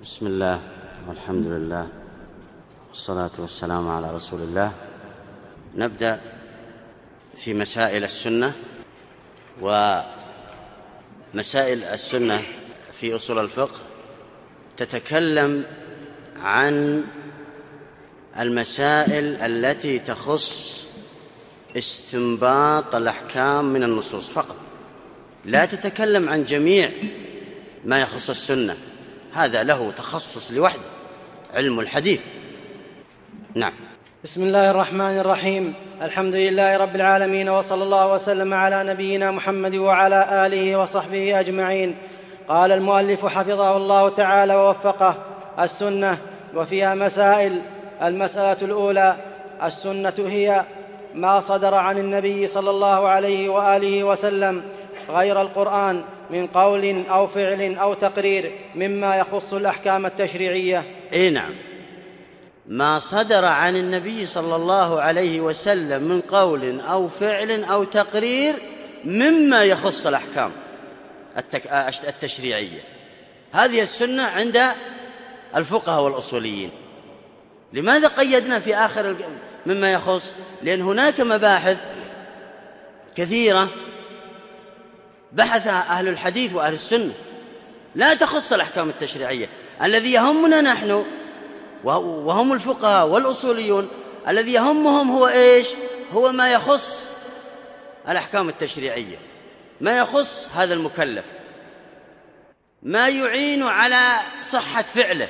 بسم الله والحمد لله والصلاة والسلام على رسول الله. نبدأ في مسائل السنة. ومسائل السنة في أصول الفقه تتكلم عن المسائل التي تخص استنباط الأحكام من النصوص فقط، لا تتكلم عن جميع ما يخص السنة، هذا له تخصص لوحده، علم الحديث. نعم. بسم الله الرحمن الرحيم. الحمد لله رب العالمين، وصلى الله وسلم على نبينا محمد وعلى آله وصحبه أجمعين. قال المؤلف حفظه الله تعالى ووفقه: السنة وفيها مسائل. المسألة الأولى: السنة هي ما صدر عن النبي صلى الله عليه وآله وسلم غير القرآن من قول أو فعل أو تقرير مما يخص الأحكام التشريعية. نعم، ما صدر عن النبي صلى الله عليه وسلم من قول أو فعل أو تقرير مما يخص الأحكام التشريعية، هذه السنة عند الفقهاء والأصوليين. لماذا قيدنا في آخر مما يخص؟ لأن هناك مباحث كثيرة بحثها أهل الحديث وأهل السنة لا تخص الأحكام التشريعية. الذي يهمنا نحن وهم الفقهاء والأصوليون، الذي يهمهم هو إيش؟ هو ما يخص الأحكام التشريعية، ما يخص هذا المكلف، ما يعين على صحة فعله،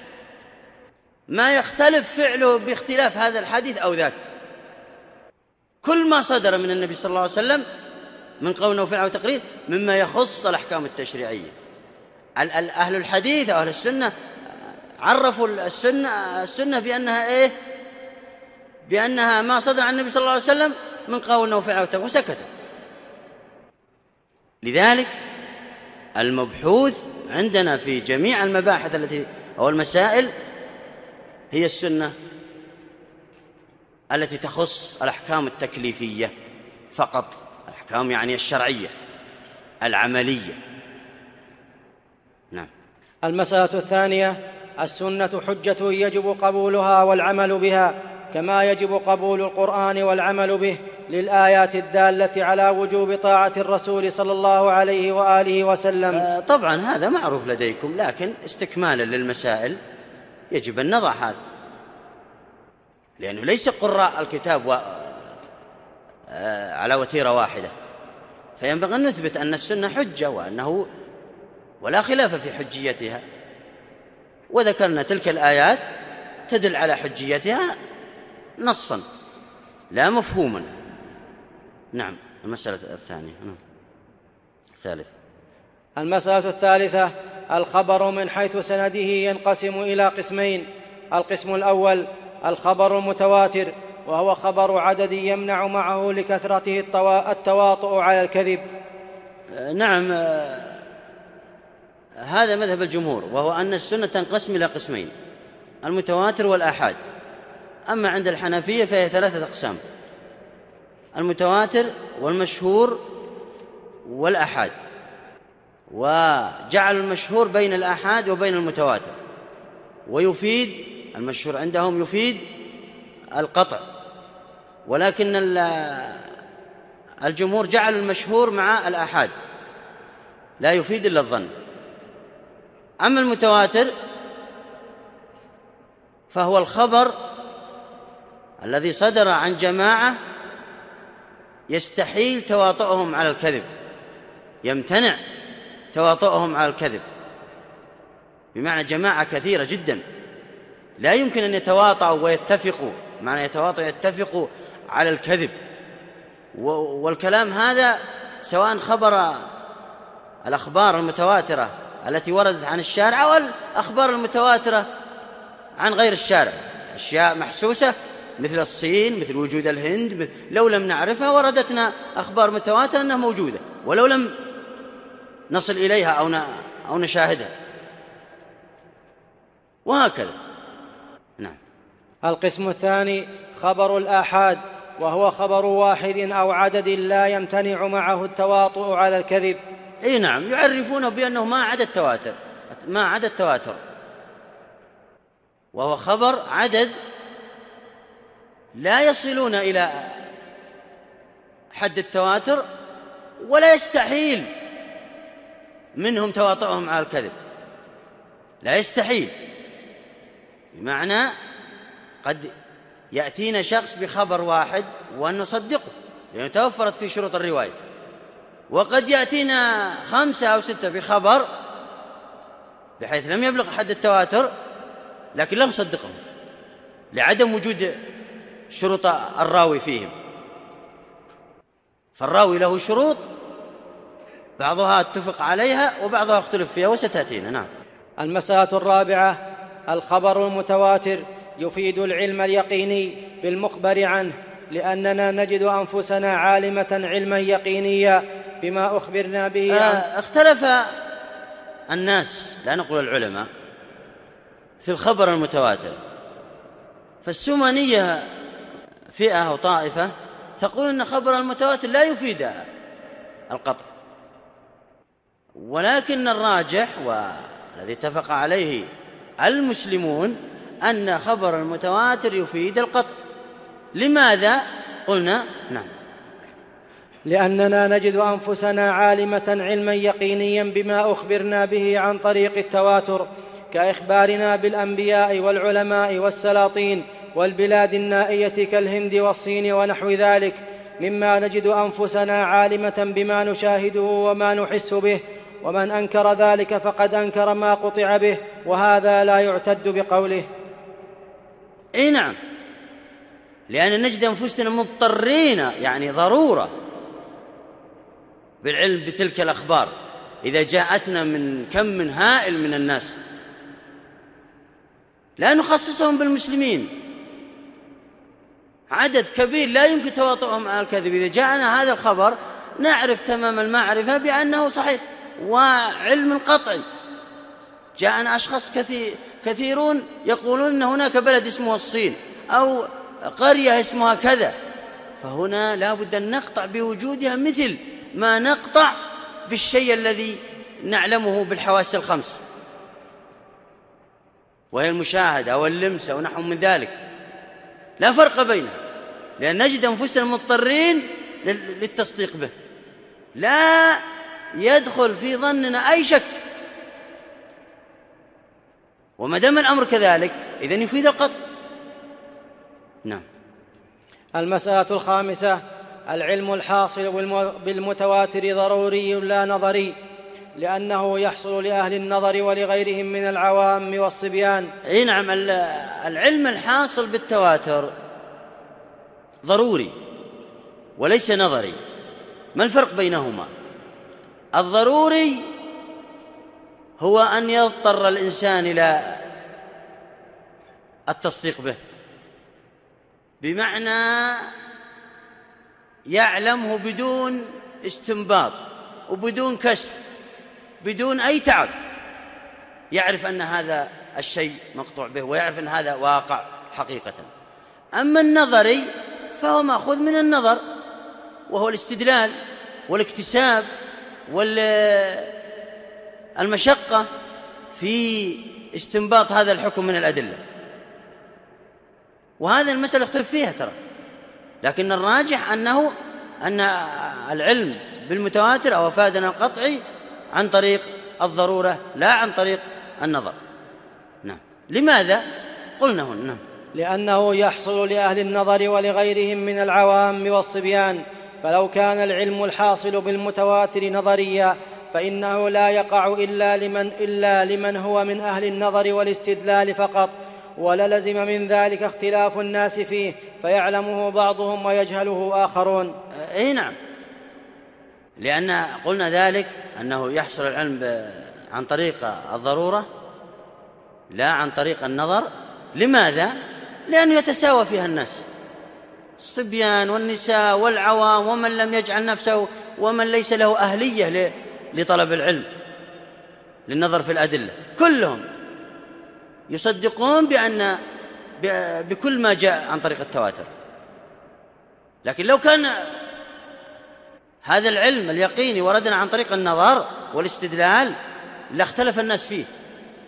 ما يختلف فعله باختلاف هذا الحديث أو ذاك. كل ما صدر من النبي صلى الله عليه وسلم من قول أو فعل أو تقرير مما يخص الأحكام التشريعية. أهل الحديث أو أهل السنة عرفوا السنة بأنها إيه؟ بأنها ما صدر عن النبي صلى الله عليه وسلم من قول أو فعل أو تقرير، وسكت. لذلك المبحوث عندنا في جميع المباحث أو المسائل هي السنة التي تخص الأحكام التكليفية فقط، الأحكام يعني الشرعية العملية. نعم. المسألة الثانية: السنة حجة يجب قبولها والعمل بها، كما يجب قبول القرآن والعمل به للآيات الدالة على وجوب طاعة الرسول صلى الله عليه وآله وسلم. طبعا هذا معروف لديكم، لكن استكمالا للمسائل يجب أن نضع هذا، لأنه ليس قراء الكتاب على وتيرة واحدة، فينبغي أن نثبت أن السنة حجة ولا خلاف في حجيتها، وذكرنا تلك الآيات تدل على حجيتها نصا لا مفهوما. نعم. المسألة الثانية. الثالث: المسألة الثالثة: الخبر من حيث سنده ينقسم إلى قسمين. القسم الأول: الخبر المتواتر، وهو خبر عدد يمنع معه لكثرته التواطؤ على الكذب. نعم، هذا مذهب الجمهور، وهو أن السنة تنقسم إلى قسمين: المتواتر والآحاد. أما عند الحنفية فهي 3 أقسام: المتواتر والمشهور والآحاد، وجعل المشهور بين الآحاد وبين المتواتر، ويفيد المشهور عندهم يفيد القطع، ولكن الجمهور جعل المشهور مع الآحاد لا يفيد إلا الظن. أما المتواتر فهو الخبر الذي صدر عن جماعة يستحيل تواطؤهم على الكذب، يمتنع تواطؤهم على الكذب، بمعنى جماعة كثيرة جدا لا يمكن أن يتواطؤوا ويتفقوا، معنى يتفقوا على الكذب. والكلام هذا سواء خبر الأخبار المتواترة التي وردت عن الشارع أو الأخبار المتواترة عن غير الشارع، أشياء محسوسة مثل الصين، مثل وجود الهند، لو لم نعرفها وردتنا أخبار متواترة أنها موجودة ولو لم نصل إليها أو نشاهدها، وهكذا. نعم. القسم الثاني: خبر الآحاد، وهو خبر واحد أو عدد لا يمتنع معه التواطؤ على الكذب. نعم، يعرفونه بأنه ما عدا التواتر، وهو خبر عدد لا يصلون إلى حد التواتر ولا يستحيل منهم تواطؤهم على الكذب، لا يستحيل. بمعنى قد يأتينا شخص بخبر واحد وأن نصدقه لأنه توفرت في شروط الرواية، وقد يأتينا 5 أو 6 بخبر بحيث لم يبلغ حد التواتر لكن لا نصدقهم لعدم وجود شروط الراوي فيهم. فالراوي له شروط بعضها اتفق عليها وبعضها اختلف فيها وستأتينا. نعم. المسألة الرابعة: الخبر المتواتر يفيد العلم اليقيني بالمخبر عنه، لأننا نجد أنفسنا عالمة علما يقينيا بما أخبرنا به اختلف الناس، لا نقول العلماء، في الخبر المتواتر. فالسمنية فئة أو طائفة تقول أن خبر المتواتر لا يفيد القطع، ولكن الراجح والذي اتفق عليه المسلمون أن خبر المتواتر يفيد القطع. لماذا؟ قلنا نعم، لأننا نجد أنفسنا عالمة علما يقينيا بما أخبرنا به عن طريق التواتر، كإخبارنا بالأنبياء والعلماء والسلاطين والبلاد النائية كالهند والصين ونحو ذلك، مما نجد أنفسنا عالمة بما نشاهده وما نحس به. ومن أنكر ذلك فقد أنكر ما قطع به، وهذا لا يعتد بقوله. أي نعم، لأن نجد أنفسنا مضطرين، يعني ضرورة، بالعلم بتلك الأخبار إذا جاءتنا من كم من هائل من الناس، لا نخصصهم بالمسلمين، عدد كبير لا يمكن تواطؤهم على الكذب. إذا جاءنا هذا الخبر نعرف تمام المعرفة بأنه صحيح وعلم قطعي. جاءنا أشخاص كثيرون يقولون أن هناك بلد اسمه الصين أو قرية اسمها كذا، فهنا لا بد أن نقطع بوجودها مثل ما نقطع بالشيء الذي نعلمه بالحواس الخمس، وهي المشاهدة واللمس ونحو من ذلك، لا فرق بينه، لأن نجد أنفسنا مضطرين للتصديق به، لا يدخل في ظننا أي شك. وما دام الأمر كذلك إذن يفيد القطع. نعم. المسألة الخامسة: العلم الحاصل بالمتواتر ضروري لا نظري، لأنه يحصل لأهل النظر ولغيرهم من العوام والصبيان. أي نعم، العلم الحاصل بالتواتر ضروري وليس نظري. ما الفرق بينهما؟ الضروري هو أن يضطر الإنسان إلى التصديق به، بمعنى يعلمه بدون استنباط وبدون كسب، بدون أي تعب، يعرف أن هذا الشيء مقطوع به ويعرف أن هذا واقع حقيقة. أما النظري فهو مأخوذ من النظر، وهو الاستدلال والاكتساب والمشقة في استنباط هذا الحكم من الأدلة. وهذا المسألة اختلف فيها ترى، لكن الراجح أن العلم بالمتواتر أو أفادنا القطعي عن طريق الضرورة لا عن طريق النظر. نعم. لماذا؟ قلنا هنا. نعم. لأنه يحصل لأهل النظر ولغيرهم من العوام والصبيان، فلو كان العلم الحاصل بالمتواتر نظريا فإنه لا يقع إلا لمن هو من أهل النظر والاستدلال فقط، وللزم من ذلك اختلاف الناس فيه، فيعلمه بعضهم ويجهله آخرون. أي نعم، لأن قلنا ذلك أنه يحصل العلم عن طريق الضرورة لا عن طريق النظر. لماذا؟ لأنه يتساوى فيها الناس، الصبيان والنساء والعوام ومن لم يجعل نفسه ومن ليس له أهلية لطلب العلم للنظر في الأدلة، كلهم يصدقون بكل ما جاء عن طريق التواتر. لكن لو كان هذا العلم اليقيني وردنا عن طريق النظر والاستدلال لاختلف الناس فيه.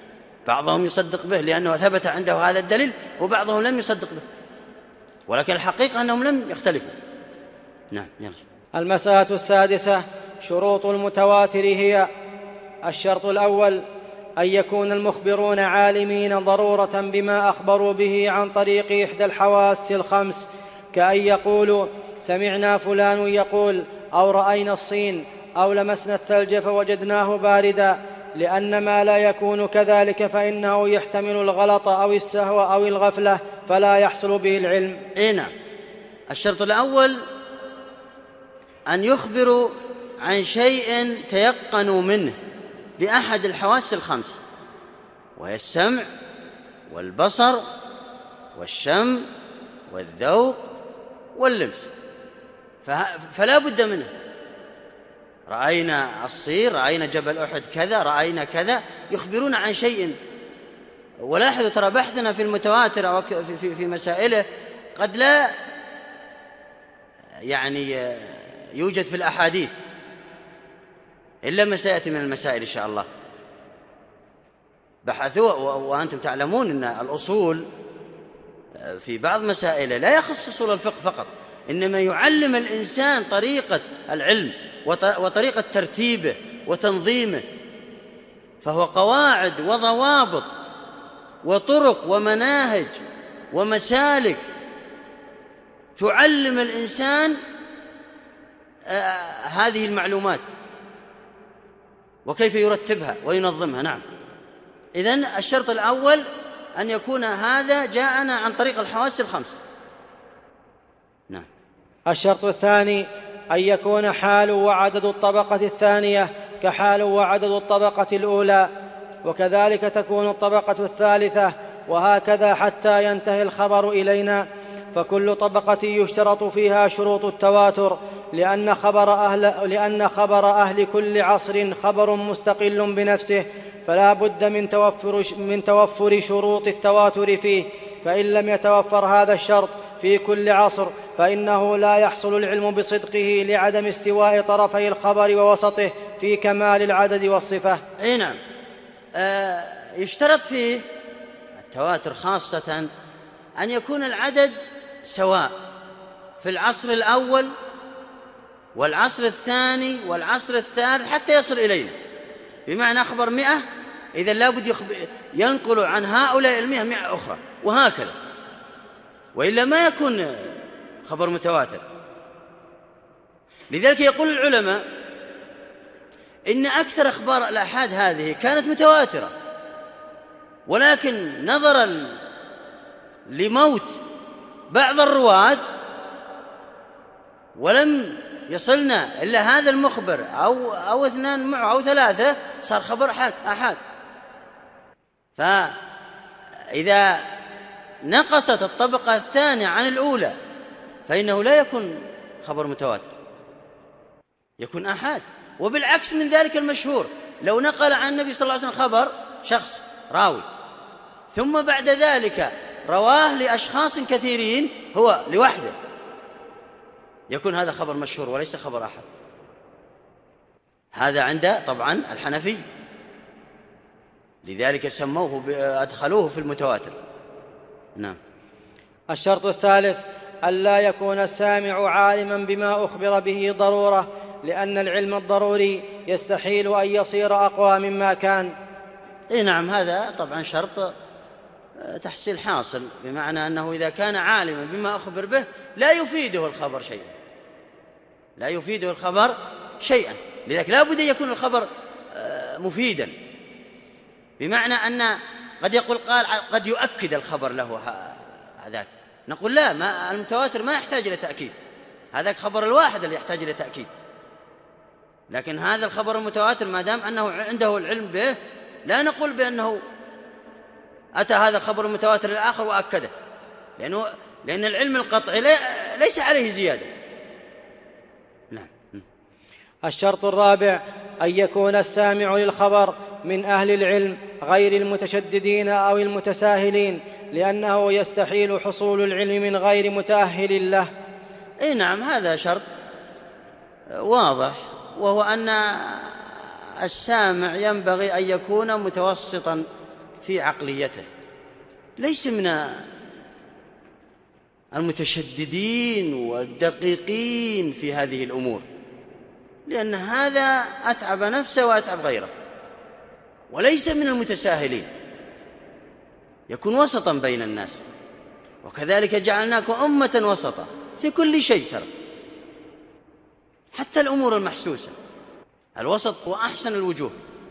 بعضهم يصدق به لأنه ثبت عنده هذا الدليل، وبعضهم لم يصدق به، ولكن الحقيقة أنهم لم يختلفوا. نعم. يلا. المسألة السادسة: شروط المتواتر هي: الشرط الأول أن يكون المخبرون عالمين ضرورة بما أخبروا به عن طريق إحدى الحواس الخمس، كأن يقولوا سمعنا فلان يقول، أو رأينا الصين، أو لمسنا الثلج فوجدناه باردا، لأن ما لا يكون كذلك فإنه يحتمل الغلط أو السهو أو الغفلة فلا يحصل به العلم. نعم. الشرط الأول أن يخبروا عن شيء تيقنوا منه بأحد الحواس الخمس، وهي السمع والبصر والشم والذوق واللمس، فلا بد منه. رأينا الصين، رأينا جبل أحد كذا، رأينا كذا، يخبرون عن شيء. ولاحظوا ترى بحثنا في المتواتر أو في مسائله قد لا يعني يوجد في الأحاديث إلا ما سيأتي من المسائل إن شاء الله. بحثوا، وأنتم تعلمون أن الأصول في بعض مسائله لا يخص أصول الفقه فقط، إنما يعلم الإنسان طريقة العلم وطريقة ترتيبه وتنظيمه، فهو قواعد وضوابط وطرق ومناهج ومسالك تعلم الإنسان هذه المعلومات وكيف يرتبها وينظمها. نعم. إذن الشرط الأول أن يكون هذا جاءنا عن طريق الحواس الخمس. نعم. الشرط الثاني أن يكون حال وعدد الطبقة الثانية كحال وعدد الطبقة الأولى، وكذلك تكون الطبقة الثالثة، وهكذا حتى ينتهي الخبر إلينا. فكل طبقة يشترط فيها شروط التواتر، لأن خبر أهل كل عصر خبر مستقل بنفسه، فلا بد من توفر شروط التواتر فيه، فإن لم يتوفر هذا الشرط في كل عصر فإنه لا يحصل العلم بصدقه لعدم استواء طرفي الخبر ووسطه في كمال العدد والصفة. نعم. يشترط فيه التواتر خاصة أن يكون العدد سواء في العصر الأول والعصر الثاني والعصر الثالث حتى يصل إلينا. بمعنى أخبر 100، إذا لابد ينقل عن هؤلاء 100 أخرى، وهكذا، وإلا ما يكون خبر متواتر. لذلك يقول العلماء إن أكثر أخبار الآحاد هذه كانت متواترة، ولكن نظرا لموت بعض الرواة ولم يصلنا إلا هذا المخبر أو 2 معه أو 3، صار خبر آحاد. فإذا نقصت الطبقة الثانية عن الأولى فإنه لا يكون خبر متواتر، يكون آحاد. وبالعكس من ذلك المشهور، لو نقل عن النبي صلى الله عليه وسلم خبر شخص راوي ثم بعد ذلك رواه لأشخاص كثيرين هو لوحده، يكون هذا خبر مشهور وليس خبر أحد. هذا عند طبعا الحنفي، لذلك سموه أدخلوه في المتواتر. نعم. الشرط الثالث ألا يكون السامع عالما بما أخبر به ضرورة، لأن العلم الضروري يستحيل أن يصير أقوى مما كان. نعم. هذا طبعا شرط تحصيل حاصل، بمعنى أنه إذا كان عالما بما أخبر به لا يفيده الخبر شيئا، لا يفيده الخبر شيئا. لذلك لا بد أن يكون الخبر مفيدا، بمعنى أن قد يقول قال قد يؤكد الخبر له هذاك، نقول لا، ما المتواتر ما يحتاج إلى تأكيد، هذاك خبر الواحد اللي يحتاج إلى تأكيد. لكن هذا الخبر المتواتر ما دام أنه عنده العلم به لا نقول بأنه أتى هذا الخبر المتواتر الآخر وأكده، لأن العلم القطعي ليس عليه زيادة. نعم. الشرط الرابع أن يكون السامع للخبر من أهل العلم غير المتشددين أو المتساهلين، لأنه يستحيل حصول العلم من غير متأهل له. نعم. هذا شرط واضح، وهو أن السامع ينبغي أن يكون متوسطا في عقليته، ليس من المتشددين والدقيقين في هذه الأمور، لأن هذا أتعب نفسه وأتعب غيره، وليس من المتساهلين، يكون وسطا بين الناس. وكذلك جعلناكم أمة وسطا في كل شيء، ترى حتى الأمور المحسوسة الوسط هو أحسن الوجوه.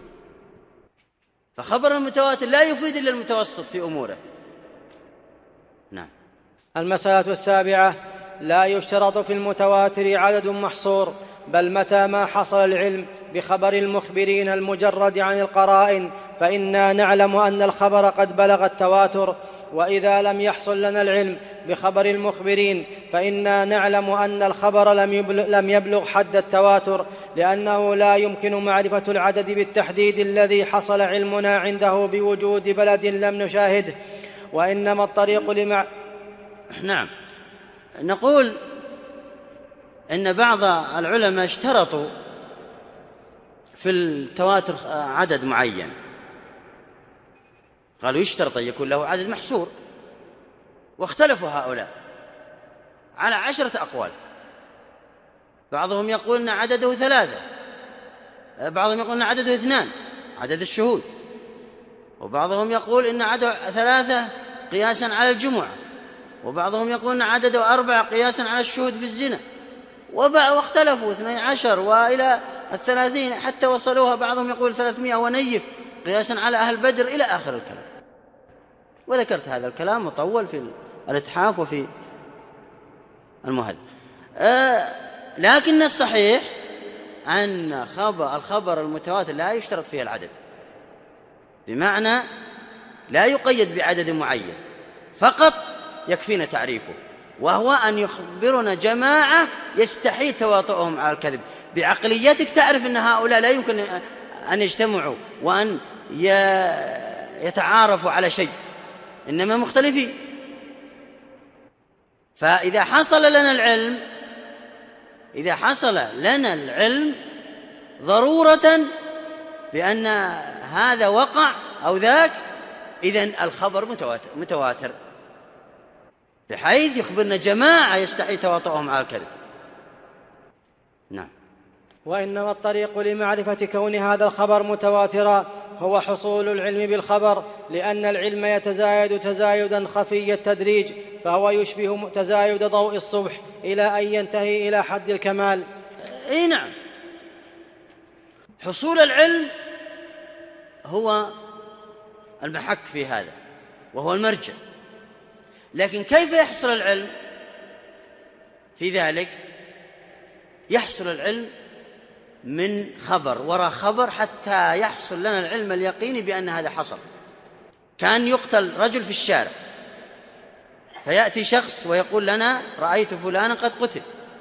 فخبر المتواتر لا يفيد إلا المتوسط في أموره. نعم. المسألة السابعة: لا يشترط في المتواتر عدد محصور، بل متى ما حصل العلم بخبر المخبرين المجرد عن القرائن فإنا نعلم أن الخبر قد بلغ التواتر، وإذا لم يحصل لنا العلم بخبر المخبرين فإنا نعلم أن الخبر لم يبلغ حد التواتر، لأنه لا يمكن معرفة العدد بالتحديد الذي حصل علمنا عنده بوجود بلد لم نشاهده. وإنما الطريق نعم. نقول إن بعض العلماء اشترطوا في التواتر عدد معين، قالوا يشترط أن يكون له عدد محصور، واختلفوا هؤلاء على 10 أقوال. بعضهم يقول أن عدده 3، بعضهم يقول أن عدده 2 عدد الشهود، وبعضهم يقول أن عدده 3 قياسا على الجمعة، وبعضهم يقول أن عدده 4 قياسا على الشهود في الزنا، واختلفوا 12 وإلى 30 حتى وصلوها بعضهم يقول 300 ونيف قياسا على أهل بدر إلى آخر الكلام. وذكرت هذا الكلام مطول في الإتحاف وفي المهذب. لكن الصحيح أن الخبر المتواتر لا يشترط فيه العدد، بمعنى لا يقيد بعدد معين، فقط يكفينا تعريفه، وهو أن يخبرنا جماعة يستحيل تواطؤهم على الكذب. بعقليتك تعرف أن هؤلاء لا يمكن أن يجتمعوا وأن يتعارفوا على شيء، إنما مختلفين. فإذا حصل لنا العلم ضرورة بأن هذا وقع أو ذاك، إذن الخبر متواتر بحيث يخبرنا جماعة يستحيل تواطؤهم على الكذب. نعم. وإنما الطريق لمعرفة كون هذا الخبر متواترا هو حصول العلم بالخبر، لأن العلم يتزايد تزايدا خفي التدريج، فهو يشبه تزايد ضوء الصبح إلى أن ينتهي إلى حد الكمال. أي نعم. حصول العلم هو المحك في هذا وهو المرجع، لكن كيف يحصل العلم في ذلك؟ يحصل العلم من خبر وراء خبر حتى يحصل لنا العلم اليقيني بأن هذا حصل. كان يقتل رجل في الشارع، فيأتي شخص ويقول لنا رأيت فلانا قد قتل،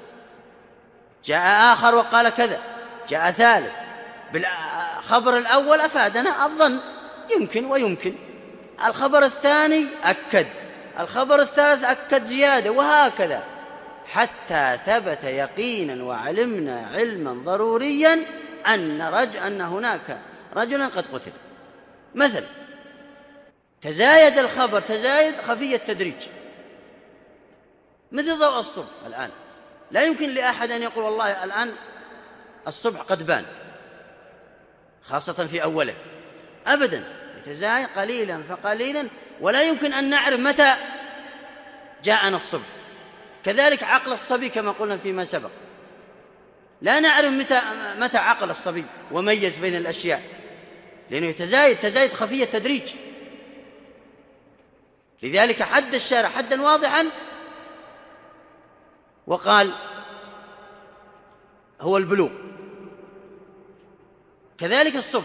جاء آخر وقال كذا، جاء ثالث. بالخبر الأول أفادنا الظن، يمكن ويمكن. الخبر الثاني أكد، الخبر الثالث أكد زيادة، وهكذا حتى ثبت يقينا وعلمنا علما ضروريا أن هناك رجلا قد قتل. مثلا تزايد الخبر تزايد خفي التدريج، مثل ضوء الصبح الآن. لا يمكن لأحد أن يقول والله الآن الصبح قد بان، خاصة في أوله، أبدا، يتزايد قليلا فقليلا، ولا يمكن أن نعرف متى جاءنا الصبح. كذلك عقل الصبي كما قلنا فيما سبق، لا نعرف متى عقل الصبي وميز بين الأشياء، لأنه تزايد خفي التدريج. لذلك حد الشارع حدا واضحا وقال هو البلوغ. كذلك الصبح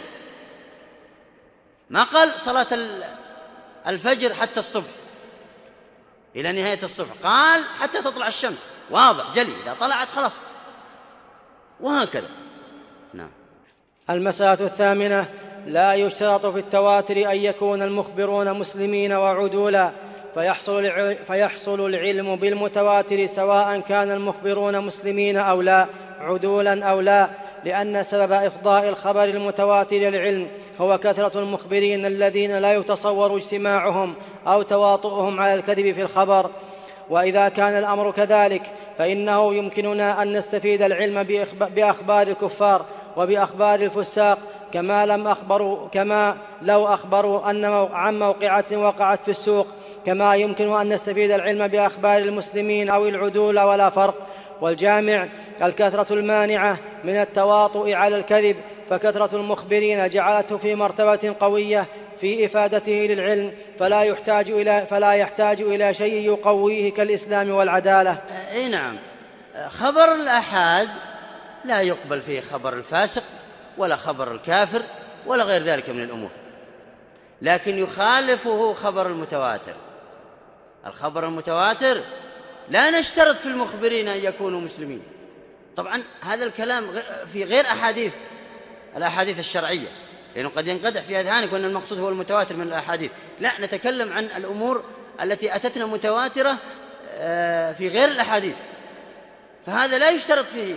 ما قال صلاة الفجر حتى الصبح إلى نهاية الصبح، قال حتى تطلع الشمس، واضح جلي، إذا طلعت خلاص، وهكذا. نعم. المسألة الثامنة: لا يشترط في التواتر أن يكون المخبرون مسلمين وعدولا، فيحصل العلم بالمتواتر سواء كان المخبرون مسلمين أو لا، عدولا أو لا، لأن سبب إفضاء الخبر المتواتر العلم، هو كثرة المخبرين الذين لا يتصور اجتماعهم أو تواطؤهم على الكذب في الخبر. وإذا كان الأمر كذلك فإنه يمكننا أن نستفيد العلم بأخبار الكفار وبأخبار الفساق كما لو أخبروا عن موقعة وقعت في السوق، كما يمكن أن نستفيد العلم بأخبار المسلمين أو العدول ولا فرق. والجامع الكثرة المانعة من التواطؤ على الكذب، فكثرة المخبرين جعلته في مرتبة قوية في إفادته للعلم، فلا يحتاج إلى شيء يقويه كالإسلام والعدالة. أي نعم. خبر الآحاد لا يقبل فيه خبر الفاسق ولا خبر الكافر ولا غير ذلك من الأمور، لكن يخالفه خبر المتواتر. الخبر المتواتر لا نشترط في المخبرين أن يكونوا مسلمين. طبعا هذا الكلام في غير الأحاديث الشرعية، لأنه قد ينقدح في أذهانك أن المقصود هو المتواتر من الأحاديث. لا، نتكلم عن الأمور التي أتتنا متواترة في غير الأحاديث، فهذا لا يشترط فيه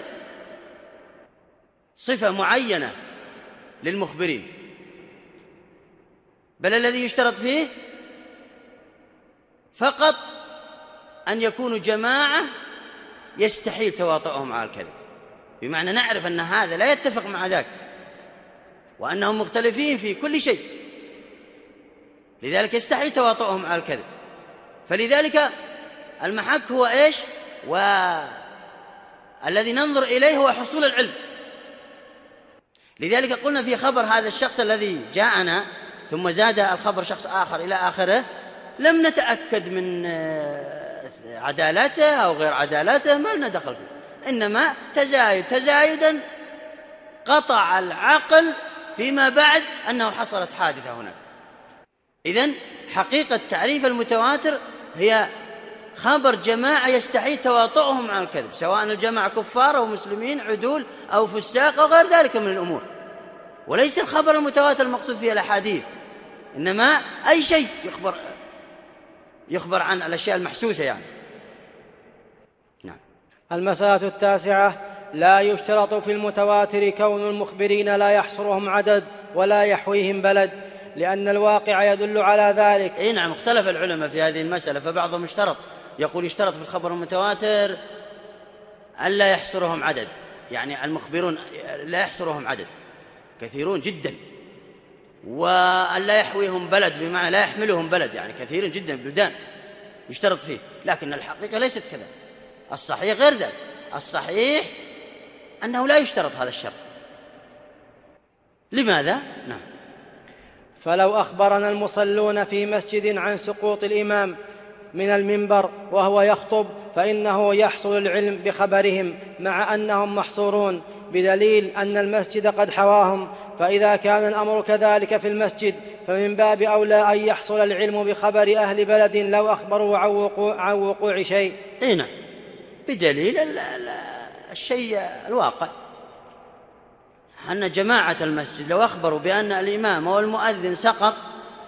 صفة معينة للمخبرين، بل الذي يشترط فيه فقط أن يكونوا جماعة يستحيل تواطؤهم على الكذب، بمعنى نعرف أن هذا لا يتفق مع ذاك وأنهم مختلفين في كل شيء، لذلك يستحيل تواطؤهم على الكذب. فلذلك المحك هو إيش؟ والذي ننظر إليه هو حصول العلم. لذلك قلنا في خبر هذا الشخص الذي جاءنا ثم زاد الخبر شخص آخر إلى آخره، لم نتأكد من عدالته أو غير عدالته، ما لنا دخل فيه، إنما تزايدا قطع العقل فيما بعد أنه حصلت حادثة هناك. إذن حقيقة تعريف المتواتر هي خبر جماعة يستحيل تواطؤهم على الكذب، سواء الجماعة كفار أو مسلمين عدول أو فساق أو غير ذلك من الأمور. وليس الخبر المتواتر المقصود فيه الأحاديث، إنما أي شيء يخبر عن الأشياء المحسوسة يعني. نعم. المسألة 9: لا يشترط في المتواتر كون المخبرين لا يحصرهم عدد ولا يحويهم بلد، لأن الواقع يدل على ذلك. أي نعم، اختلف العلماء في هذه المسألة، فبعضهم يشترط في الخبر المتواتر ألا يحصرهم عدد، يعني المخبرون لا يحصرهم عدد كثيرون جدا، وألا يحويهم بلد بمعنى لا يحملهم بلد، يعني كثيرين جدا بلدان يشترط فيه، لكن الحقيقة ليست كذا. الصحيح غير ذلك، الصحيح أنه لا يشترط هذا الشرط. لماذا؟ نعم. فلو أخبرنا المصلون في مسجد عن سقوط الإمام من المنبر وهو يخطب فإنه يحصل العلم بخبرهم مع أنهم محصورون، بدليل أن المسجد قد حواهم. فإذا كان الأمر كذلك في المسجد فمن باب أولى أن يحصل العلم بخبر أهل بلد لو أخبروا عن وقوع شيء. نعم، بدليل الشيء الواقع أن جماعة المسجد لو أخبروا بأن الإمام والمؤذن سقط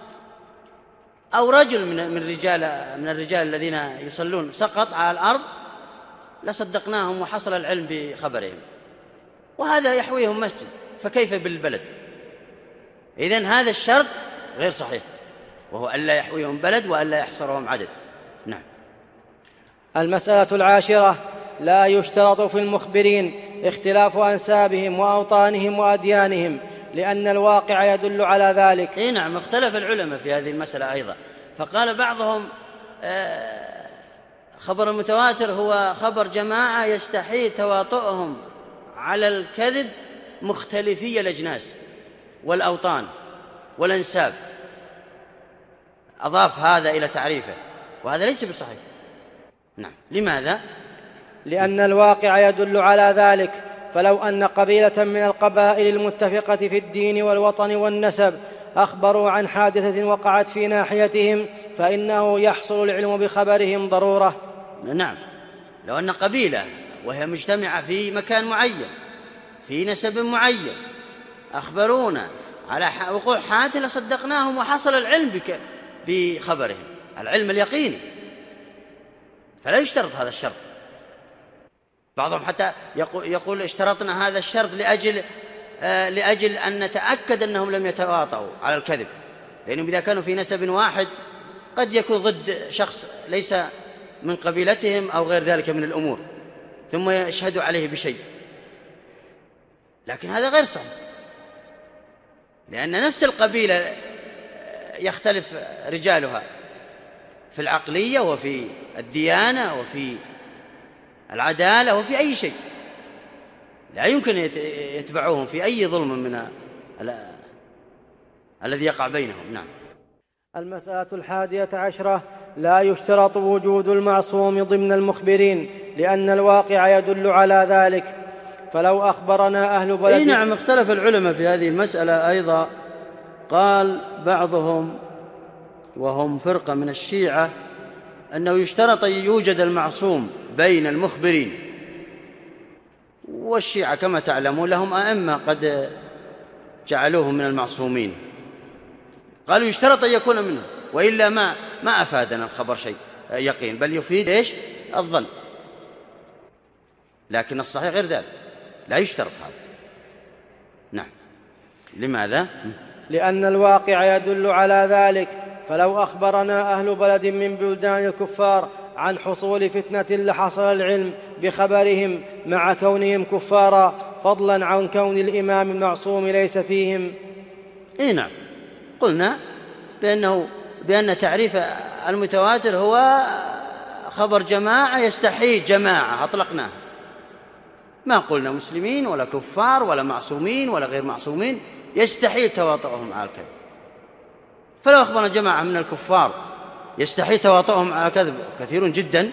أو رجل من الرجال الذين يصلون سقط على الأرض لصدقناهم وحصل العلم بخبرهم، وهذا يحويهم مسجد، فكيف بالبلد؟ إذن هذا الشرط غير صحيح، وهو ألا يحويهم بلد وألا يحصرهم عدد. نعم. المسألة 10: لا يشترط في المخبرين اختلاف أنسابهم وأوطانهم وأديانهم، لأن الواقع يدل على ذلك. نعم، اختلف العلماء في هذه المسألة أيضا، فقال بعضهم خبر المتواتر هو خبر جماعة يستحيل تواطؤهم على الكذب مختلفي الأجناس والأوطان والأنساب، أضاف هذا إلى تعريفه، وهذا ليس بصحيح. نعم. لماذا؟ لأن الواقع يدل على ذلك. فلو أن قبيلة من القبائل المتفقة في الدين والوطن والنسب أخبروا عن حادثة وقعت في ناحيتهم فإنه يحصل العلم بخبرهم ضرورة. نعم، لو أن قبيلة وهي مجتمعة في مكان معين في نسب معين أخبرونا على وقوع حادثة لصدقناهم وحصل العلم بخبرهم، العلم اليقيني، فلا يشترط هذا الشرط. بعضهم حتى يقول اشترطنا هذا الشرط لأجل لأجل أن نتأكد أنهم لم يتواطؤوا على الكذب، لأنهم إذا كانوا في نسب واحد قد يكون ضد شخص ليس من قبيلتهم أو غير ذلك من الأمور ثم يشهدوا عليه بشيء، لكن هذا غير صحيح، لأن نفس القبيلة يختلف رجالها في العقلية وفي الديانة وفي العدالة وفي أي شيء، لا يمكن يتبعوهم في أي ظلم من الذي يقع بينهم. نعم. المسألة 11: لا يشترط وجود المعصوم ضمن المخبرين لأن الواقع يدل على ذلك، فلو أخبرنا أهل بلد. نعم، اختلف العلماء في هذه المسألة أيضا. قال بعضهم وهم فرقة من الشيعة أنه يشترط أن يوجد المعصوم بين المخبرين، والشيعة كما تعلمون لهم أئمة قد جعلوهم من المعصومين، قالوا يشترط أن يكون منهم، وإلا ما أفادنا الخبر شيء يقين، بل يفيد إيش؟ الظن. لكن الصحيح غير ذلك، لا يشترط هذا. نعم. لماذا؟ لأن الواقع يدل على ذلك، فلو أخبرنا أهل بلد من بلدان الكفار عن حصول فتنة لحصل العلم بخبرهم مع كونهم كفارا، فضلا عن كون الإمام المعصوم ليس فيهم. نعم، قلنا بأن تعريف المتواتر هو خبر جماعة يستحيل جماعة، أطلقناه، ما قلنا مسلمين ولا كفار ولا معصومين ولا غير معصومين، يستحيل تواطؤهم على الكذب. فلو أخبرنا جماعة من الكفار يستحيل تواطؤهم على الكذب كثير جدا،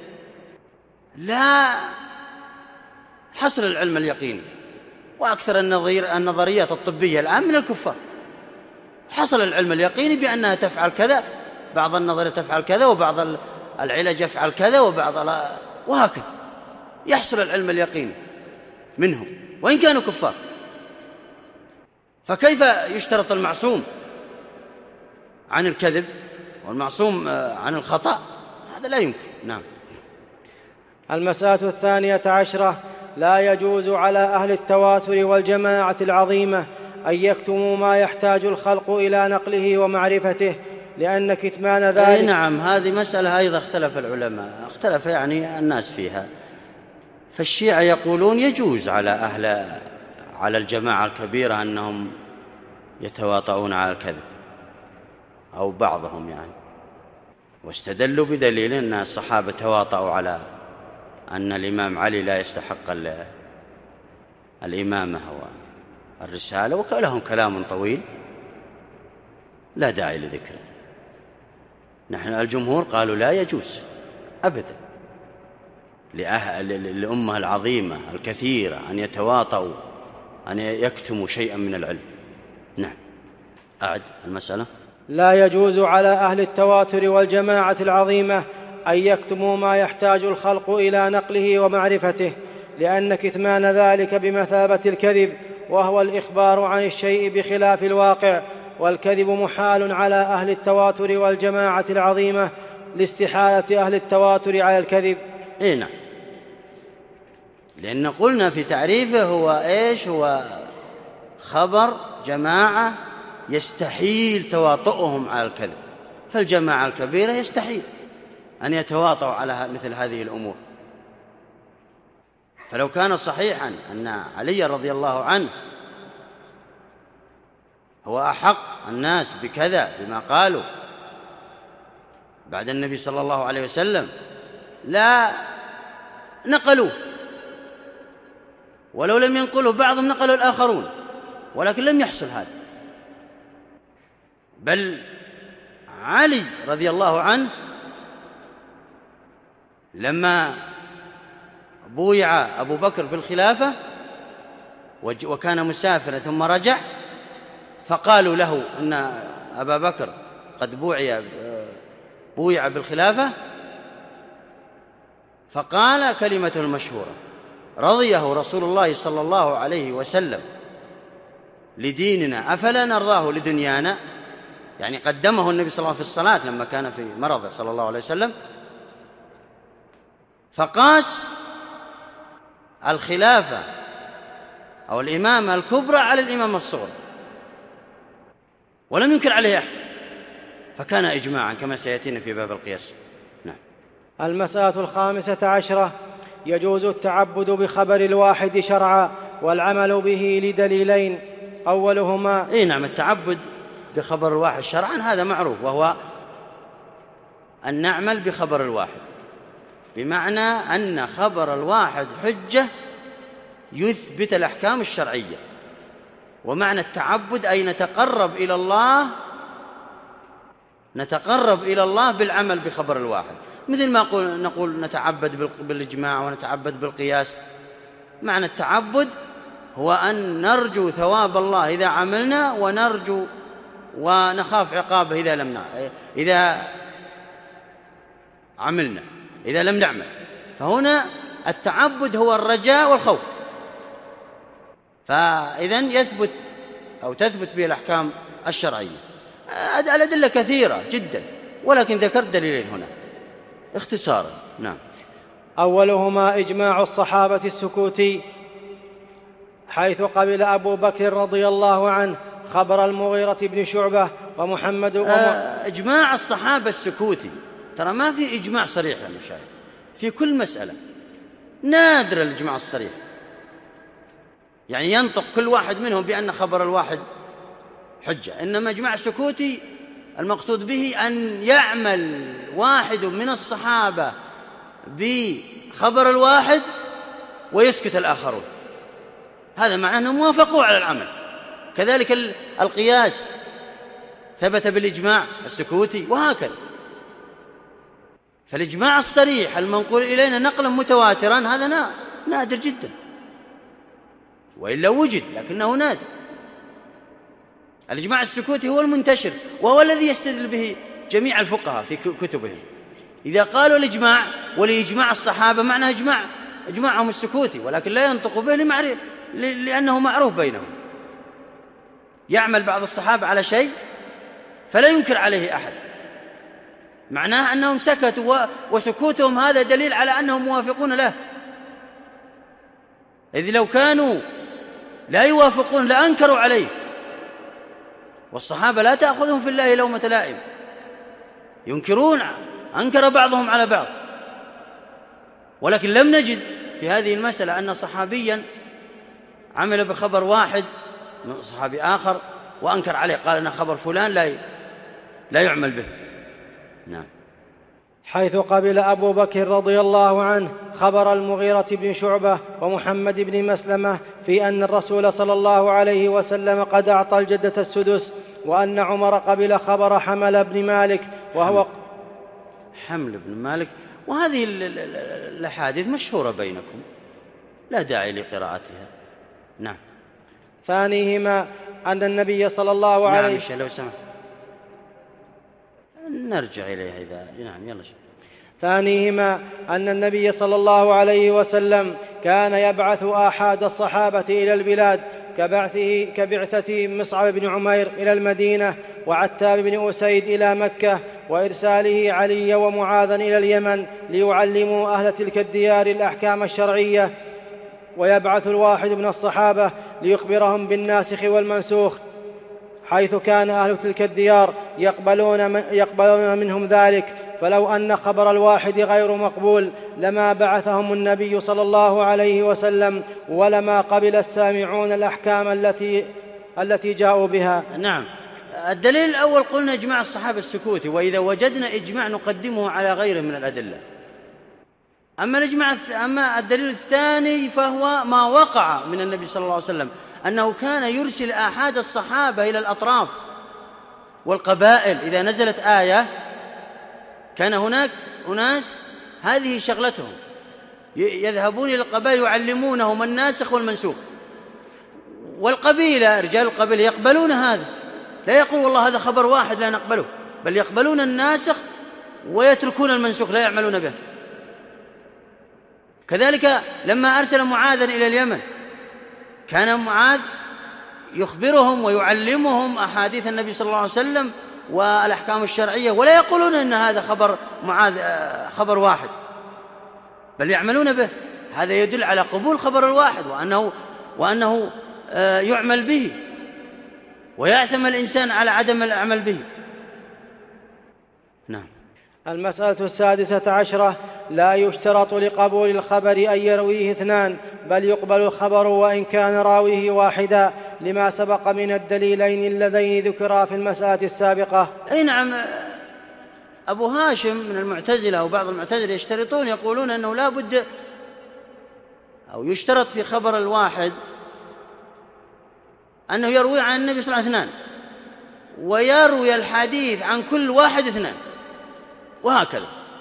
لا حصر العلم اليقيني، وأكثر النظريات الطبية الآن من الكفار، حصل العلم اليقيني بأنها تفعل كذا، بعض النظريات تفعل كذا، وبعض العلاج يفعل كذا، وهكذا يحصل العلم اليقيني منهم وإن كانوا كفار. فكيف يشترط المعصوم عن الكذب والمعصوم عن الخطأ؟ هذا لا يمكن. نعم. المسألة 12: لا يجوز على أهل التواتر والجماعة العظيمة أن يكتموا ما يحتاج الخلق إلى نقله ومعرفته، لأن كتمان ذلك. نعم، هذه مسألة أيضا اختلف العلماء، اختلف يعني الناس فيها. فالشيعة يقولون يجوز على الجماعة الكبيرة أنهم يتواطؤون على الكذب، أو بعضهم يعني، واستدلوا بدليل أن الصحابة تواطؤوا على أن الإمام علي لا يستحق الإمامة والرسالة، وكلهم كلام طويل لا داعي لذكره. نحن الجمهور قالوا لا يجوز أبدا للأمة العظيمة الكثيرة أن يتواطؤوا، أن يكتموا شيئا من العلم. نعم. أعد المسألة. لا يجوز على أهل التواتر والجماعة العظيمة أن يكتموا ما يحتاج الخلق إلى نقله ومعرفته، لأن كتمان ذلك بمثابة الكذب، وهو الإخبار عن الشيء بخلاف الواقع، والكذب محال على أهل التواتر والجماعة العظيمة لاستحالة أهل التواتر على الكذب. نعم، لأن قلنا في تعريفه هو إيش؟ هو خبر جماعة يستحيل تواطؤهم على الكذب، فالجماعة الكبيرة يستحيل أن يتواطؤوا على مثل هذه الأمور. فلو كان صحيحا أن علي رضي الله عنه هو أحق الناس بكذا بما قالوا بعد النبي صلى الله عليه وسلم لا نقلوه، ولو لم ينقله بعضهم نقلوا الآخرون، ولكن لم يحصل هذا، بل علي رضي الله عنه لما بويع أبو بكر بالخلافة وكان مسافرا ثم رجع، فقالوا له أن أبا بكر قد بويع بالخلافة، فقال كلمته المشهورة: رضيه رسول الله صلى الله عليه وسلم لديننا أفلا نرضاه لدنيانا، يعني قدمه النبي صلى الله عليه وسلم في الصلاة لما كان في مرضه صلى الله عليه وسلم، فقاس الخلافة أو الإمامة الكبرى على الإمامة الصغرى، ولم ينكر عليه أحد، فكان إجماعا كما سيأتينا في باب القياس. نعم. المسألة 15 يجوز التعبد بخبر الواحد شرعا والعمل به لدليلين، أولهما نعم، التعبد بخبر الواحد شرعا هذا معروف، وهو أن نعمل بخبر الواحد، بمعنى أن خبر الواحد حجة يثبت الأحكام الشرعية. ومعنى التعبد أي نتقرب إلى الله بالعمل بخبر الواحد، مثل ما نقول نتعبد بالإجماع ونتعبد بالقياس. معنى التعبد هو أن نرجو ثواب الله إذا عملنا، ونرجو ونخاف عقابه إذا عملنا، إذا لم نعمل. فهنا التعبد هو الرجاء والخوف، فإذن يثبت أو تثبت به الأحكام الشرعية. الأدلة كثيرة جدا، ولكن ذكرت دليلين هنا اختصارا. نعم. أولهما إجماع الصحابة السكوتي، حيث قبل أبو بكر رضي الله عنه خبر المغيرة بن شعبة ومحمد إجماع الصحابة السكوتي، ترى ما في إجماع صريح يا مشايخ في كل مسألة، نادر الإجماع الصريح، يعني ينطق كل واحد منهم بأن خبر الواحد حجة. إنما إجماع السكوتي المقصود به أن يعمل واحد من الصحابة بخبر الواحد ويسكت الآخرون، هذا معناه أنهم وافقوا على العمل. كذلك القياس ثبت بالإجماع السكوتي، وهكذا. فالإجماع الصريح المنقول إلينا نقلا متواترا هذا نادر جدا، وإلا وجد لكنه نادر. الإجماع السكوتي هو المنتشر، وهو الذي يستدل به جميع الفقهاء في كتبهم. إذا قالوا الإجماع ولإجماع الصحابة معنى إجماعهم السكوتي، ولكن لا ينطق به لأنه معروف بينهم. يعمل بعض الصحابة على شيء فلا ينكر عليه أحد، معناه أنهم سكتوا، وسكوتهم هذا دليل على أنهم موافقون له، إذ لو كانوا لا يوافقون لأنكروا عليه. والصحابة لا تأخذهم في الله لومة لائم، ينكرون، أنكر بعضهم على بعض. ولكن لم نجد في هذه المسألة أن صحابيا عمل بخبر واحد من صحابي آخر وأنكر عليه، قال أن خبر فلان لا يعمل به. نعم. حيث قبل أبو بكر رضي الله عنه خبر المغيرة بن شعبة ومحمد بن مسلمة في أن الرسول صلى الله عليه وسلم قد أعطى الجدة السدس، وأن عمر قبل خبر حمل بن مالك وهو حمل بن مالك. وهذه الأحاديث مشهورة بينكم، لا داعي لقراءتها. نعم. ثانيهما أن النبي صلى الله عليه وسلم لو سمحت نرجع إليها إذا نعم يلا. ثانيهما أن النبي صلى الله عليه وسلم كان يبعث آحاد الصحابة إلى البلاد كبعثة مصعب بن عمير إلى المدينة، وعتاب بن أسيد إلى مكة، وإرساله علي ومعاذا إلى اليمن ليعلموا أهل تلك الديار الأحكام الشرعية، ويبعث الواحد من الصحابة ليخبرهم بالناسخ والمنسوخ، حيث كان أهل تلك الديار يقبلون منهم ذلك. فلو أن خبر الواحد غير مقبول لما بعثهم النبي صلى الله عليه وسلم، ولما قبل السامعون الأحكام التي جاءوا بها. نعم. الدليل الأول قلنا إجماع الصحابة السكوتي، وإذا وجدنا إجماع نقدمه على غيره من الأدلة. أما الدليل الثاني فهو ما وقع من النبي صلى الله عليه وسلم، أنه كان يرسل آحاد الصحابة إلى الأطراف والقبائل. إذا نزلت آية كان هناك أناس هذه شغلتهم، يذهبون إلى القبائل يعلمونهم الناسخ والمنسوخ، والقبيلة رجال القبيلة يقبلون هذا، لا يقول والله هذا خبر واحد لا نقبله، بل يقبلون الناسخ ويتركون المنسوخ لا يعملون به. كذلك لما أرسل معاذا إلى اليمن كان معاذ يخبرهم ويعلمهم أحاديث النبي صلى الله عليه وسلم والأحكام الشرعية، ولا يقولون أن هذا خبر معاذ خبر واحد، بل يعملون به. هذا يدل على قبول خبر الواحد، وأنه وأنه يعمل به، ويأثم الإنسان على عدم العمل به. نعم. المسألة 16 لا يشترط لقبول الخبر أن يرويه اثنان، بل يقبل الخبر وإن كان راويه واحدا، لما سبق من الدليلين اللذين ذكرا في المسألة السابقة. أي نعم. أبو هاشم من المعتزلة وبعض المعتزلة يشترطون، يقولون أنه لا بد أو يشترط في خبر الواحد أنه يروي عن النبي صلى الله عليه وسلم 2، ويروي الحديث عن كل واحد 2، وهكذا.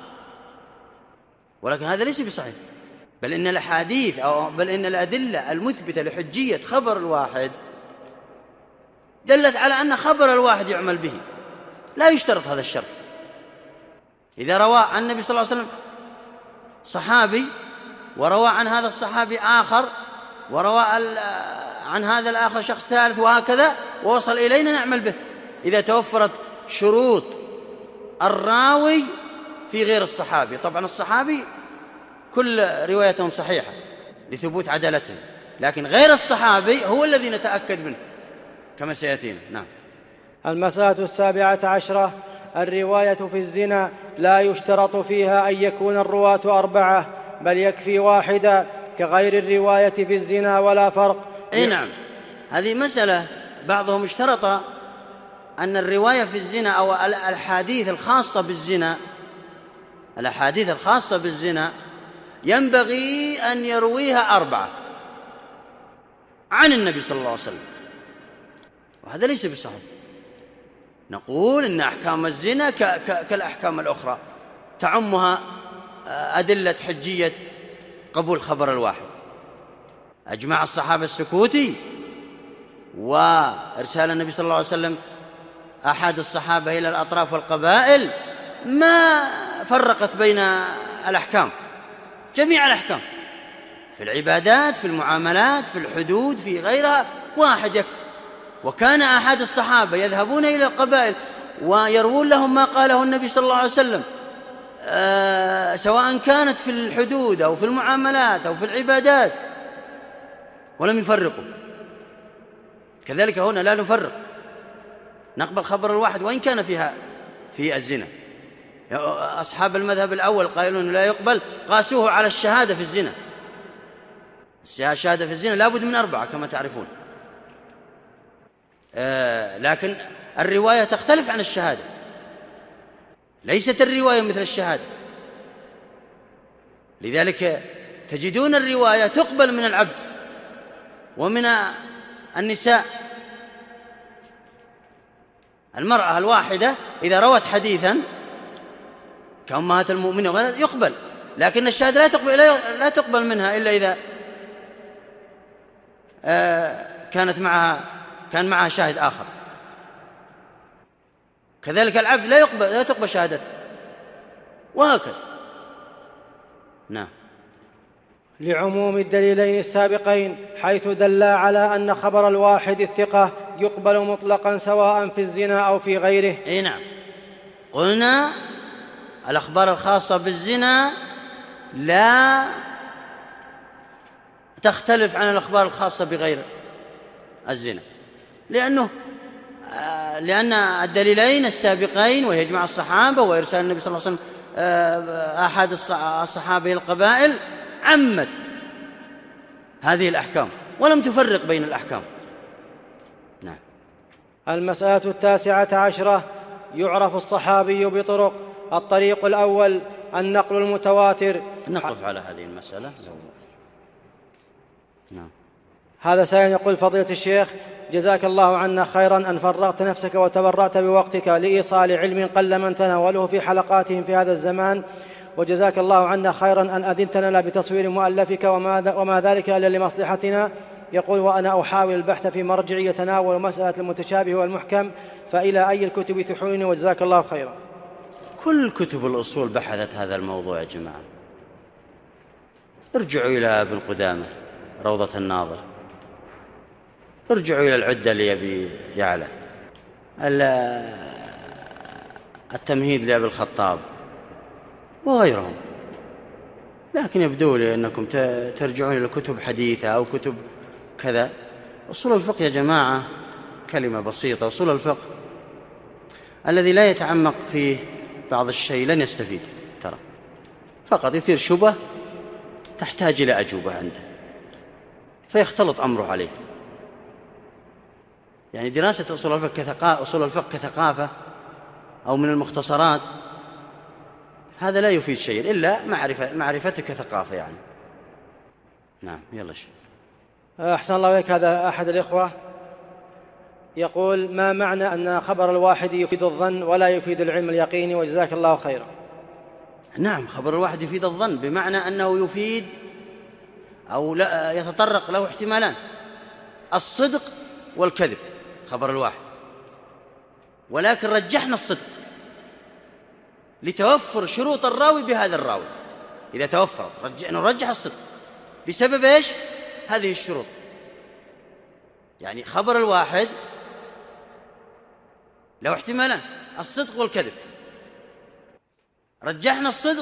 ولكن هذا ليس بصحيح، بل إن الأحاديث بل إن الأدلة المثبتة لحجية خبر الواحد دلت على أن خبر الواحد يعمل به، لا يشترط هذا الشرط. إذا روى عن النبي صلى الله عليه وسلم صحابي، وروى عن هذا الصحابي آخر، وروى عن هذا الآخر شخص ثالث، وهكذا، ووصل إلينا نعمل به، إذا توفرت شروط الراوي في غير الصحابي. طبعا الصحابي كل روايتهم صحيحة لثبوت عدالتهم، لكن غير الصحابي هو الذي نتأكد منه كما سيأتينا. نعم. المسألة 17 الرواية في الزنا لا يشترط فيها أن يكون الرواة 4، بل يكفي واحدا، كغير الرواية في الزنا ولا فرق. أي نعم. هذه مسألة بعضهم اشترط أن الرواية في الزنا أو الأحاديث الخاصة بالزنا ينبغي أن يرويها 4 عن النبي صلى الله عليه وسلم، وهذا ليس بصحيح. نقول إن أحكام الزنا كالأحكام الأخرى تعمها أدلة حجية قبول خبر الواحد. أجمع الصحابة السكوتي وإرسال النبي صلى الله عليه وسلم أحد الصحابة إلى الأطراف والقبائل ما فرقت بين الأحكام، جميع الأحكام في العبادات، في المعاملات، في الحدود، في غيرها، واحد يكفي. وكان أحد الصحابة يذهبون إلى القبائل ويروون لهم ما قاله النبي صلى الله عليه وسلم، سواء كانت في الحدود أو في المعاملات أو في العبادات، ولم يفرقوا. كذلك هنا لا نفرق، نقبل خبر الواحد وإن كان فيها في الزنا. أصحاب المذهب الأول قائلون لا يقبل، قاسوه على الشهادة في الزنا. الشهادة في الزنا لا بد من 4 كما تعرفون، لكن الرواية تختلف عن الشهادة، ليست الرواية مثل الشهادة. لذلك تجدون الرواية تقبل من العبد ومن النساء. المرأة الواحدة إذا روت حديثا كأمهات المؤمنين يقبل، لكن الشهادة لا تقبل منها إلا إذا كان معها شاهد آخر. كذلك العبد لا تقبل شهادته، وهكذا. نعم. لعموم الدليلين السابقين، حيث دلا على أن خبر الواحد الثقة يقبل مطلقا سواء في الزنا أو في غيره. أي نعم. قلنا الأخبار الخاصة بالزنا لا تختلف عن الأخبار الخاصة بغير الزنا، لأن الدليلين السابقين، وهي إجماع الصحابة وإرسال النبي صلى الله عليه وسلم أحد الصحابة القبائل، عمت هذه الأحكام ولم تفرق بين الأحكام. نعم. المسألة 19 يعرف الصحابي بطرق. الطريق الأول النقل المتواتر. نقف على هذه المسألة. نعم. هذا سائل يقول: فضيلة الشيخ، جزاك الله عنا خيرا أن فرغت نفسك وتبرأت بوقتك لإيصال علم قل من تناوله في حلقاتهم في هذا الزمان، وجزاك الله عنا خيرا أن أذنت لنا بتصوير مؤلفك وما ذلك إلا لمصلحتنا. يقول: وأنا أحاول البحث في مرجع يتناول مسألة المتشابه والمحكم، فإلى أي الكتب تحولني؟ وجزاك الله خيرا. كل كتب الأصول بحثت هذا الموضوع يا جماعة. ارجعوا إلى ابن قدامة روضة الناظر، ارجعوا إلى العدة لأبي يعلى، التمهيد لأبي الخطاب وغيرهم. لكن يبدو لي أنكم ترجعون إلى كتب حديثة أو كتب كذا. أصول الفقه يا جماعة كلمة بسيطة. أصول الفقه الذي لا يتعمق فيه بعض الشيء لن يستفيد، ترى فقط يثير شبهة تحتاج إلى أجوبة عنده فيختلط أمره عليه. يعني دراسة أصول الفقه كثقافة أو من المختصرات هذا لا يفيد شيئا إلا معرفتك كثقافة يعني. نعم يلا شيء. أحسن الله إليك. هذا أحد الإخوة يقول: ما معنى أن خبر الواحد يفيد الظن ولا يفيد العلم اليقيني؟ وجزاك الله خيرا. نعم، خبر الواحد يفيد الظن بمعنى أنه يفيد أو لا يتطرق له احتمالان: الصدق والكذب، خبر الواحد. ولكن رجحنا الصدق لتوفر شروط الراوي بهذا الراوي. إذا توفر نرجح الصدق بسبب إيش؟ هذه الشروط. يعني خبر الواحد له احتمالان: الصدق والكذب. رجحنا الصدق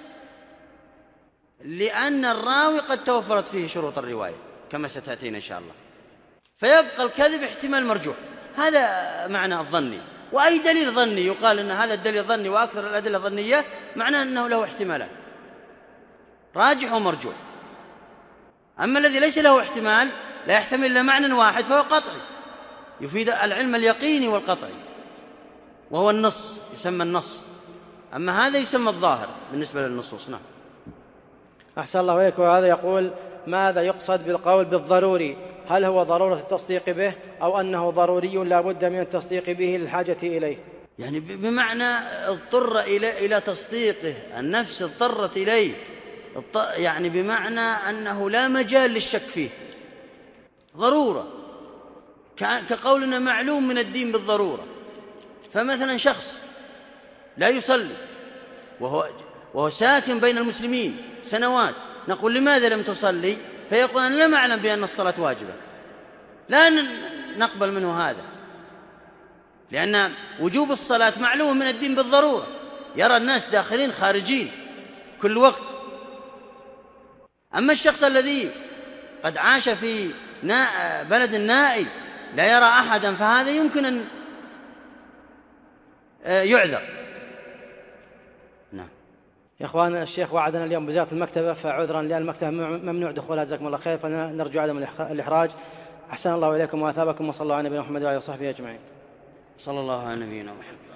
لأن الراوي قد توفرت فيه شروط الرواية كما ستأتينا إن شاء الله، فيبقى الكذب احتمال مرجوح. هذا معنى الظني. وأي دليل ظني يقال أن هذا الدليل ظني وأكثر الأدلة ظنية، معناه أنه له احتمالان: راجح ومرجوح. أما الذي ليس له احتمال، لا يحتمل إلا معنى واحد، فهو قطعي، يفيد العلم اليقيني والقطعي، وهو النص، يسمى النص. أما هذا يسمى الظاهر بالنسبة للنصوص. نعم. أحسن الله إليك. وهذا يقول: ماذا يقصد بالقول بالضروري؟ هل هو ضرورة التصديق به أو أنه ضروري لا بد من التصديق به للحاجة إليه؟ يعني بمعنى اضطر إلى تصديقه، النفس اضطرت إليه، يعني بمعنى أنه لا مجال للشك فيه، ضرورة، كقولنا معلوم من الدين بالضرورة. فمثلا شخص لا يصلي وهو ساكن بين المسلمين سنوات، نقول: لماذا لم تصلي؟ فيقول: أنا لم أعلم بأن الصلاة واجبة. لا نقبل منه هذا، لأن وجوب الصلاة معلوم من الدين بالضرورة، يرى الناس داخلين خارجين كل وقت. أما الشخص الذي قد عاش في بلد نائي لا يرى أحدا، فهذا يمكن أن يعذر. نعم. يا أخوان، الشيخ وعدنا اليوم بزيارة المكتبة، فعذرا لأن المكتبة ممنوع دخولها، جزاكم الله خير، فنرجو عدم الإحراج. أحسن الله إليكم وأثابكم، وصلى الله على نبينا محمد وعلى آله وصحبه أجمعين. صلى الله على نبينا محمد.